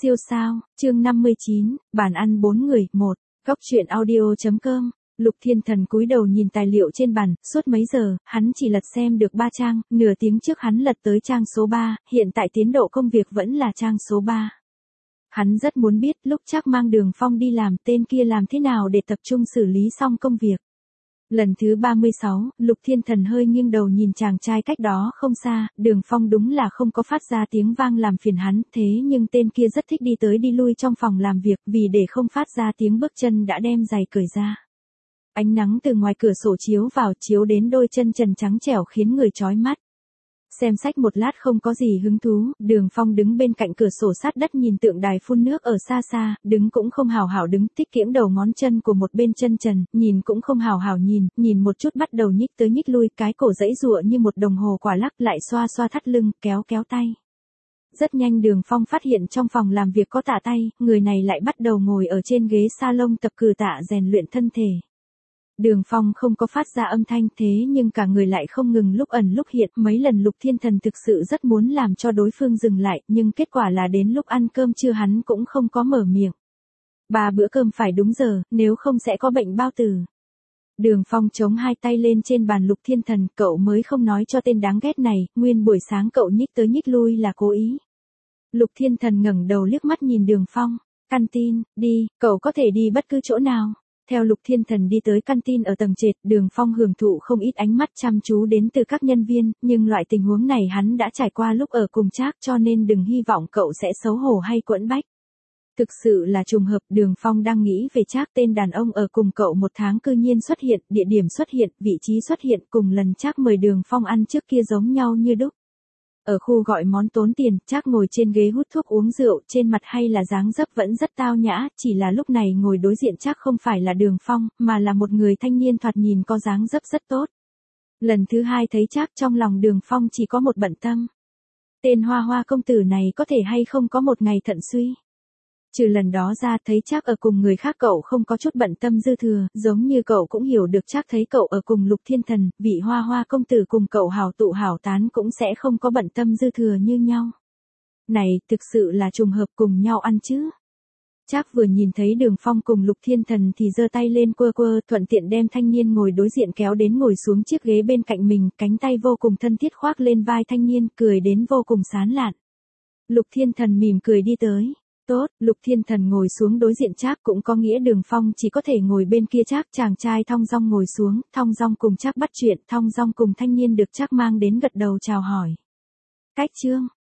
Siêu sao, chương 59, bàn ăn 4 người, 1, góc truyện audio.com. Lục Thiên Thần cúi đầu nhìn tài liệu trên bàn, suốt mấy giờ, hắn chỉ lật xem được 3 trang, nửa tiếng trước hắn lật tới trang số 3, hiện tại tiến độ công việc vẫn là trang số 3. Hắn rất muốn biết lúc Trác mang Đường Phong đi làm, tên kia làm thế nào để tập trung xử lý xong công việc. Lần thứ 36, Lục Thiên Thần hơi nghiêng đầu nhìn chàng trai cách đó không xa, Đường Phong đúng là không có phát ra tiếng vang làm phiền hắn, thế nhưng tên kia rất thích đi tới đi lui trong phòng làm việc, vì để không phát ra tiếng bước chân đã đem giày cởi ra. Ánh nắng từ ngoài cửa sổ chiếu vào, chiếu đến đôi chân trần trắng trẻo khiến người chói mắt. Xem sách một lát không có gì hứng thú, Đường Phong đứng bên cạnh cửa sổ sát đất nhìn tượng đài phun nước ở xa xa, đứng cũng không hào hảo đứng, tích kiễng đầu ngón chân của một bên chân trần, nhìn cũng không hào hảo nhìn một chút bắt đầu nhích tới nhích lui, cái cổ giãy giụa như một đồng hồ quả lắc, lại xoa xoa thắt lưng, kéo kéo tay. Rất nhanh Đường Phong phát hiện trong phòng làm việc có tạ tay, người này lại bắt đầu ngồi ở trên ghế salon tập cử tạ rèn luyện thân thể. Đường Phong không có phát ra âm thanh, thế nhưng cả người lại không ngừng lúc ẩn lúc hiện, mấy lần Lục Thiên Thần thực sự rất muốn làm cho đối phương dừng lại, nhưng kết quả là đến lúc ăn cơm trưa hắn cũng không có mở miệng. 3 bữa cơm phải đúng giờ, nếu không sẽ có bệnh bao tử. Đường Phong chống hai tay lên trên bàn Lục Thiên Thần, cậu mới không nói cho tên đáng ghét này, nguyên buổi sáng cậu nhích tới nhích lui là cố ý. Lục Thiên Thần ngẩng đầu liếc mắt nhìn Đường Phong, canteen, đi, cậu có thể đi bất cứ chỗ nào. Theo Lục Thiên Thần đi tới canteen ở tầng trệt, Đường Phong hưởng thụ không ít ánh mắt chăm chú đến từ các nhân viên, nhưng loại tình huống này hắn đã trải qua lúc ở cùng Trác, cho nên đừng hy vọng cậu sẽ xấu hổ hay quẫn bách. Thực sự là trùng hợp, Đường Phong đang nghĩ về Trác, tên đàn ông ở cùng cậu 1 tháng cư nhiên xuất hiện, địa điểm xuất hiện, vị trí xuất hiện, cùng lần Trác mời Đường Phong ăn trước kia giống nhau như đúc. Ở khu gọi món tốn tiền, Trác ngồi trên ghế hút thuốc uống rượu, trên mặt hay là dáng dấp vẫn rất tao nhã, chỉ là lúc này ngồi đối diện Trác không phải là Đường Phong, mà là một người thanh niên thoạt nhìn có dáng dấp rất tốt. Lần thứ 2 thấy Trác, trong lòng Đường Phong chỉ có một bận tâm. Tên Hoa Hoa công tử này có thể hay không có một ngày thận suy. Trừ lần đó ra, thấy Trác ở cùng người khác cậu không có chút bận tâm dư thừa, giống như cậu cũng hiểu được Trác thấy cậu ở cùng Lục Thiên Thần, vị Hoa Hoa công tử cùng cậu hảo tụ hảo tán cũng sẽ không có bận tâm dư thừa như nhau. Này, thực sự là trùng hợp cùng nhau ăn chứ. Trác vừa nhìn thấy Đường Phong cùng Lục Thiên Thần thì giơ tay lên quơ quơ, thuận tiện đem thanh niên ngồi đối diện kéo đến ngồi xuống chiếc ghế bên cạnh mình, cánh tay vô cùng thân thiết khoác lên vai thanh niên, cười đến vô cùng sán lạn. Lục Thiên Thần mỉm cười đi tới. Tốt, Lục Thiên Thần ngồi xuống đối diện Trác, cũng có nghĩa Đường Phong chỉ có thể ngồi bên kia Trác, chàng trai thong dong ngồi xuống, thong dong cùng Trác bắt chuyện, thong dong cùng thanh niên được Trác mang đến gật đầu chào hỏi. Cách chương